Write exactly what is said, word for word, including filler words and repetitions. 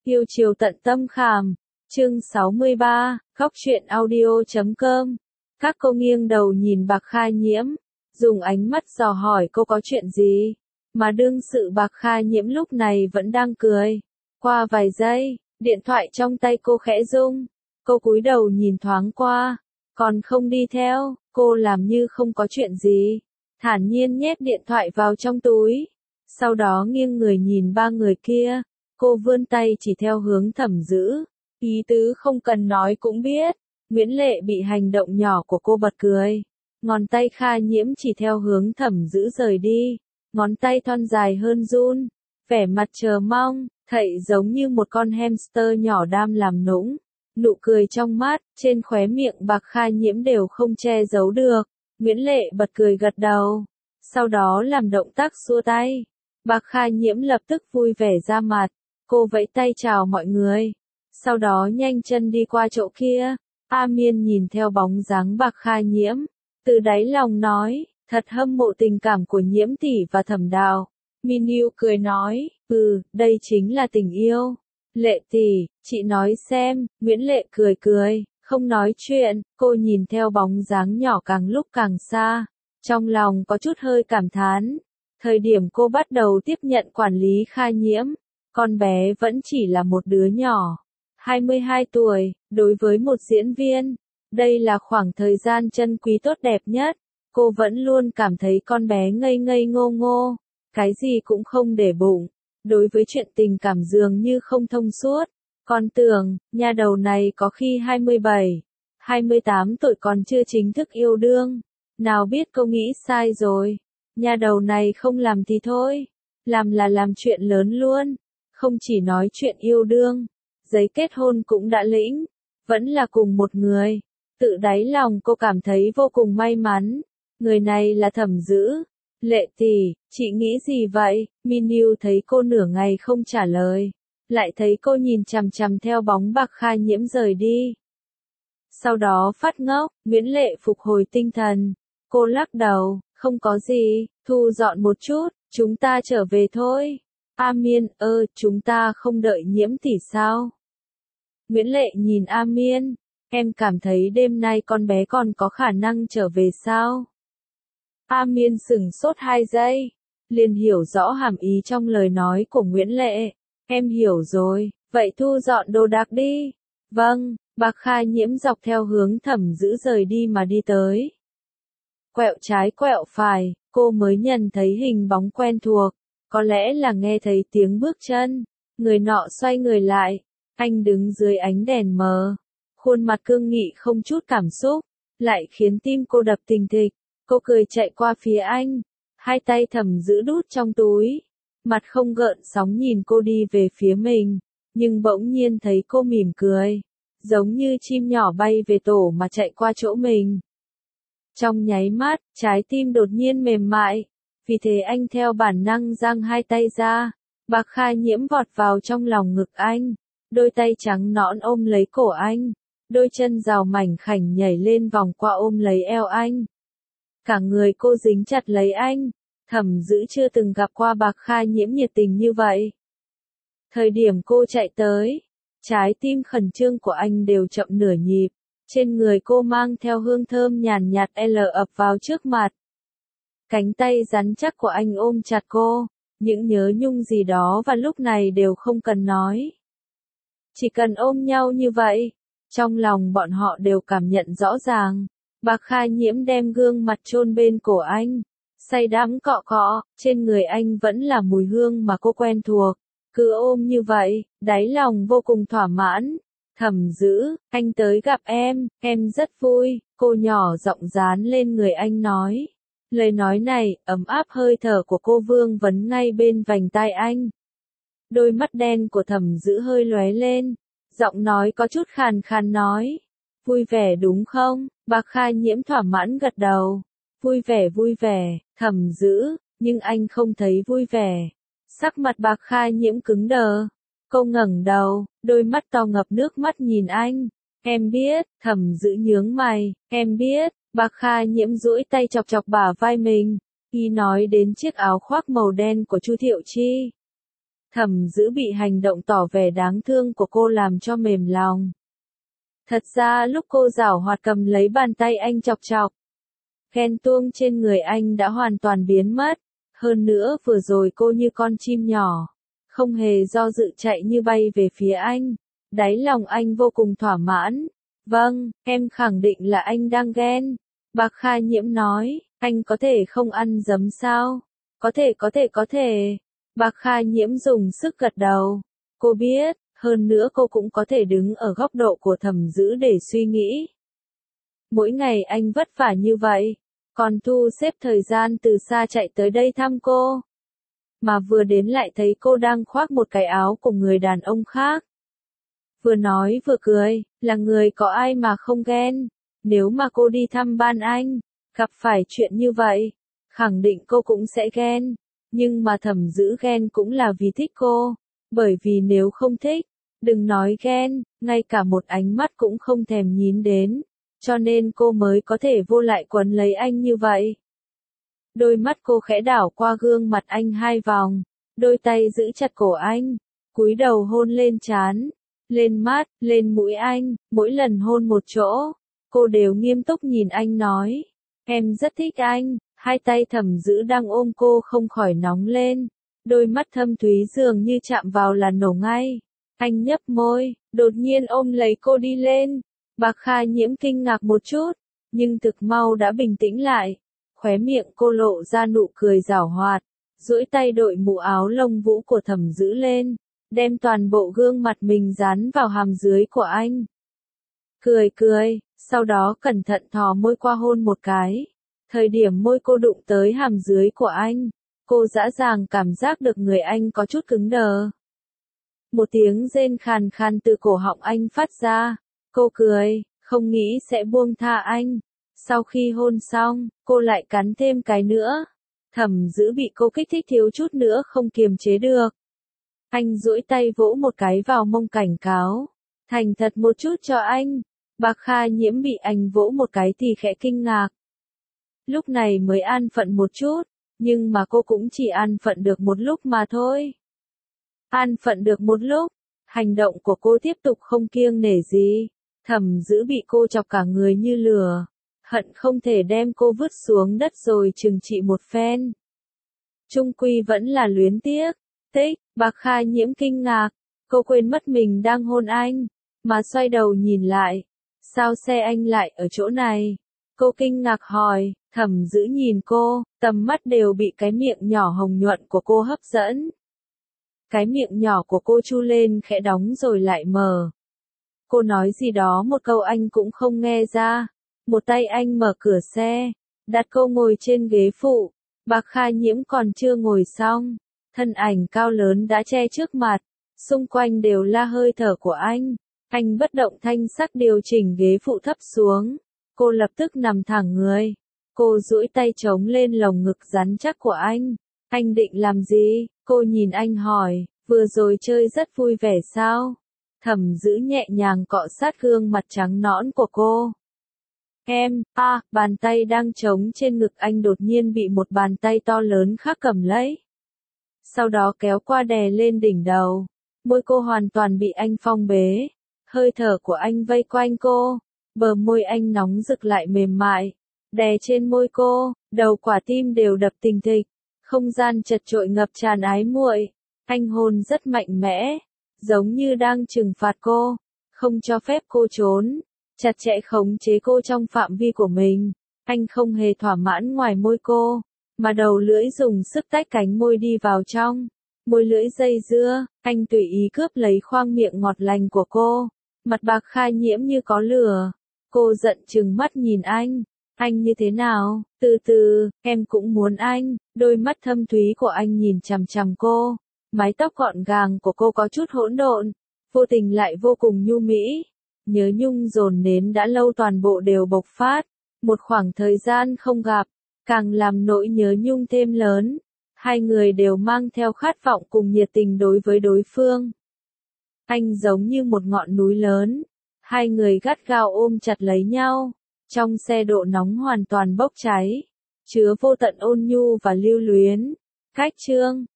Yêu chiều tận tâm khảm. Chương sáu mươi ba, Góc truyện audio chấm com. Các cô nghiêng đầu nhìn Bạc Kha Nhiễm, dùng ánh mắt dò hỏi cô có chuyện gì. Mà đương sự Bạc Kha Nhiễm lúc này vẫn đang cười. Qua vài giây, điện thoại trong tay cô khẽ rung. Cô cúi đầu nhìn thoáng qua, còn không đi theo, cô làm như không có chuyện gì. Thản nhiên nhét điện thoại vào trong túi. Sau đó nghiêng người nhìn ba người kia, cô vươn tay chỉ theo hướng Thẩm Dữ. Ý tứ không cần nói cũng biết. Nguyễn Lệ bị hành động nhỏ của cô bật cười. Ngón tay Kha Nhiễm chỉ theo hướng Thẩm Dữ rời đi. Ngón tay thon dài hơn run. Vẻ mặt chờ mong, thảy giống như một con hamster nhỏ đang làm nũng. Nụ cười trong mắt, trên khóe miệng Bạc Kha Nhiễm đều không che giấu được. Nguyễn Lệ bật cười gật đầu. Sau đó làm động tác xua tay. Bạc Kha Nhiễm lập tức vui vẻ ra mặt. Cô vẫy tay chào mọi người. Sau đó nhanh chân đi qua chỗ kia. A Miên nhìn theo bóng dáng Bạc Kha Nhiễm. Từ đáy lòng nói, thật hâm mộ tình cảm của Nhiễm tỷ và Thẩm Đào. Miniu cười nói, ừ, đây chính là tình yêu. Lệ tỷ, chị nói xem. Nguyễn Lệ cười cười, không nói chuyện. Cô nhìn theo bóng dáng nhỏ càng lúc càng xa. Trong lòng có chút hơi cảm thán. Thời điểm cô bắt đầu tiếp nhận quản lý Kha Nhiễm, con bé vẫn chỉ là một đứa nhỏ. hai mươi hai tuổi, đối với một diễn viên, đây là khoảng thời gian chân quý tốt đẹp nhất. Cô vẫn luôn cảm thấy con bé ngây ngây ngô ngô, cái gì cũng không để bụng. Đối với chuyện tình cảm dường như không thông suốt. Còn tưởng, nha đầu này có khi hai mươi bảy, hai mươi tám tuổi còn chưa chính thức yêu đương. Nào biết cô nghĩ sai rồi. Nha đầu này không làm thì thôi. Làm là làm chuyện lớn luôn. Không chỉ nói chuyện yêu đương. Giấy kết hôn cũng đã lĩnh. Vẫn là cùng một người. Tự đáy lòng cô cảm thấy vô cùng may mắn. Người này là Thẩm Dữ. Lệ tỷ, chị nghĩ gì vậy? Miniu thấy cô nửa ngày không trả lời. Lại thấy cô nhìn chằm chằm theo bóng Bạc Kha Nhiễm rời đi. Sau đó phát ngốc, Nguyễn Lệ phục hồi tinh thần. Cô lắc đầu, không có gì, thu dọn một chút, chúng ta trở về thôi. A Miên, ơ, chúng ta không đợi Nhiễm tỷ sao? Nguyễn Lệ nhìn A Miên, em cảm thấy đêm nay con bé còn có khả năng trở về sao? A Miên sửng sốt hai giây, liền hiểu rõ hàm ý trong lời nói của Nguyễn Lệ. Em hiểu rồi, vậy thu dọn đồ đạc đi. Vâng, Bạc Kha Nhiễm dọc theo hướng Thẩm Dữ rời đi mà đi tới. Quẹo trái quẹo phải, cô mới nhận thấy hình bóng quen thuộc. Có lẽ là nghe thấy tiếng bước chân. Người nọ xoay người lại. Anh đứng dưới ánh đèn mờ. Khuôn mặt cương nghị không chút cảm xúc. Lại khiến tim cô đập thình thịch. Cô cười chạy qua phía anh. Hai tay Thẩm Dữ đút trong túi. Mặt không gợn sóng nhìn cô đi về phía mình. Nhưng bỗng nhiên thấy cô mỉm cười. Giống như chim nhỏ bay về tổ mà chạy qua chỗ mình. Trong nháy mắt, trái tim đột nhiên mềm mại. Vì thế anh theo bản năng giang hai tay ra. Bạc Kha Nhiễm vọt vào trong lòng ngực anh. Đôi tay trắng nõn ôm lấy cổ anh. Đôi chân rào mảnh khảnh nhảy lên vòng qua ôm lấy eo anh. Cả người cô dính chặt lấy anh. Thẩm Dữ chưa từng gặp qua Bạc Kha Nhiễm nhiệt tình như vậy. Thời điểm cô chạy tới, trái tim khẩn trương của anh đều chậm nửa nhịp. Trên người cô mang theo hương thơm nhàn nhạt L ập vào trước mặt. Cánh tay rắn chắc của anh ôm chặt cô. Những nhớ nhung gì đó và lúc này đều không cần nói. Chỉ cần ôm nhau như vậy. Trong lòng bọn họ đều cảm nhận rõ ràng. Bạc Kha Nhiễm đem gương mặt chôn bên cổ anh. Say đắm cọ cọ, trên người anh vẫn là mùi hương mà cô quen thuộc. Cứ ôm như vậy, đáy lòng vô cùng thỏa mãn. Thẩm Dữ, anh tới gặp em, em rất vui. Cô nhỏ giọng dán lên người anh nói. Lời nói này, ấm áp hơi thở của cô vương vấn ngay bên vành tai anh. Đôi mắt đen của Thẩm Dữ hơi lóe lên. Giọng nói có chút khàn khàn nói. Vui vẻ đúng không? Bạc Kha Nhiễm thỏa mãn gật đầu. Vui vẻ vui vẻ, Thẩm Dữ, nhưng anh không thấy vui vẻ. Sắc mặt Bạc Kha Nhiễm cứng đờ. Cô ngẩng đầu, đôi mắt to ngập nước mắt nhìn anh. Em biết, Thẩm Dữ nhướng mày, em biết. Bạc Kha Nhiễm duỗi tay chọc chọc bả vai mình. Y nói đến chiếc áo khoác màu đen của Chu Thiệu Chi. Thẩm Dữ bị hành động tỏ vẻ đáng thương của cô làm cho mềm lòng. Thật ra lúc cô giảo hoạt cầm lấy bàn tay anh chọc chọc, ghen tuông trên người anh đã hoàn toàn biến mất. Hơn nữa vừa rồi cô như con chim nhỏ, không hề do dự chạy như bay về phía anh. Đáy lòng anh vô cùng thỏa mãn. Vâng, em khẳng định là anh đang ghen. Bạc Kha Nhiễm nói, anh có thể không ăn giấm sao? Có thể có thể có thể. Bạc Kha Nhiễm dùng sức gật đầu. Cô biết, hơn nữa cô cũng có thể đứng ở góc độ của Thẩm Dữ để suy nghĩ. Mỗi ngày anh vất vả như vậy, còn thu xếp thời gian từ xa chạy tới đây thăm cô. Mà vừa đến lại thấy cô đang khoác một cái áo của người đàn ông khác. Vừa nói vừa cười, là người có ai mà không ghen. Nếu mà cô đi thăm ban anh, gặp phải chuyện như vậy, khẳng định cô cũng sẽ ghen. Nhưng mà Thẩm Dữ ghen cũng là vì thích cô. Bởi vì nếu không thích, đừng nói ghen, ngay cả một ánh mắt cũng không thèm nhìn đến. Cho nên cô mới có thể vô lại quấn lấy anh như vậy. Đôi mắt cô khẽ đảo qua gương mặt anh hai vòng, đôi tay giữ chặt cổ anh, cúi đầu hôn lên trán, lên mắt, lên mũi anh, mỗi lần hôn một chỗ, cô đều nghiêm túc nhìn anh nói, em rất thích anh. Hai tay Thẩm Dữ đang ôm cô không khỏi nóng lên, đôi mắt thâm thúy dường như chạm vào là nổ ngay. Anh nhấp môi, đột nhiên ôm lấy cô đi lên. Bạc Kha Nhiễm kinh ngạc một chút, nhưng thực mau đã bình tĩnh lại. Khóe miệng cô lộ ra nụ cười giảo hoạt, duỗi tay đội mũ áo lông vũ của Thẩm Dữ lên, đem toàn bộ gương mặt mình dán vào hàm dưới của anh. Cười cười, sau đó cẩn thận thò môi qua hôn một cái. Thời điểm môi cô đụng tới hàm dưới của anh, cô dã dàng cảm giác được người anh có chút cứng đờ. Một tiếng rên khàn khàn từ cổ họng anh phát ra, cô cười, không nghĩ sẽ buông tha anh. Sau khi hôn xong, cô lại cắn thêm cái nữa. Thẩm Dữ bị cô kích thích thiếu chút nữa không kiềm chế được. Anh duỗi tay vỗ một cái vào mông cảnh cáo. Thành thật một chút cho anh. Bạc Kha Nhiễm bị anh vỗ một cái thì khẽ kinh ngạc. Lúc này mới an phận một chút, nhưng mà cô cũng chỉ an phận được một lúc mà thôi. An phận được một lúc, hành động của cô tiếp tục không kiêng nể gì. Thẩm Dữ bị cô chọc cả người như lửa, hận không thể đem cô vứt xuống đất rồi trừng trị một phen. Trung quy vẫn là luyến tiếc. Tích, Bạc Kha Nhiễm kinh ngạc, cô quên mất mình đang hôn anh, mà xoay đầu nhìn lại. Sao xe anh lại ở chỗ này? Cô kinh ngạc hỏi. Thẩm Dữ nhìn cô, tầm mắt đều bị cái miệng nhỏ hồng nhuận của cô hấp dẫn. Cái miệng nhỏ của cô chu lên khẽ đóng rồi lại mở. Cô nói gì đó một câu anh cũng không nghe ra. Một tay anh mở cửa xe, đặt cô ngồi trên ghế phụ. Bạc Kha Nhiễm còn chưa ngồi xong, thân ảnh cao lớn đã che trước mặt, xung quanh đều là hơi thở của anh. Anh bất động thanh sắc điều chỉnh ghế phụ thấp xuống. Cô lập tức nằm thẳng người. Cô duỗi tay chống lên lồng ngực rắn chắc của anh. Anh định làm gì? Cô nhìn anh hỏi, vừa rồi chơi rất vui vẻ sao? Thẩm Dữ nhẹ nhàng cọ sát gương mặt trắng nõn của cô. Em, a, à, bàn tay đang trống trên ngực anh đột nhiên bị một bàn tay to lớn khác cầm lấy. Sau đó kéo qua đè lên đỉnh đầu. Môi cô hoàn toàn bị anh phong bế. Hơi thở của anh vây quanh cô. Bờ môi anh nóng rực lại mềm mại. Đè trên môi cô, đầu quả tim đều đập thình thịch. Không gian chật chội ngập tràn ái muội. Anh hôn rất mạnh mẽ, giống như đang trừng phạt cô, không cho phép cô trốn, chặt chẽ khống chế cô trong phạm vi của mình. Anh không hề thỏa mãn ngoài môi cô, mà đầu lưỡi dùng sức tách cánh môi đi vào trong. Môi lưỡi dây dưa, anh tùy ý cướp lấy khoang miệng ngọt lành của cô. Mặt Bạc Kha Nhiễm như có lửa. Cô giận trừng mắt nhìn anh. Anh như thế nào? Từ từ, em cũng muốn anh. Đôi mắt thâm thúy của anh nhìn chằm chằm cô. Mái tóc gọn gàng của cô có chút hỗn độn, vô tình lại vô cùng nhu mỹ. Nhớ nhung dồn nén đã lâu toàn bộ đều bộc phát. Một khoảng thời gian không gặp, càng làm nỗi nhớ nhung thêm lớn. Hai người đều mang theo khát vọng cùng nhiệt tình đối với đối phương. Anh giống như một ngọn núi lớn. Hai người gắt gao ôm chặt lấy nhau. Trong xe độ nóng hoàn toàn bốc cháy, chứa vô tận ôn nhu và lưu luyến. Cách chương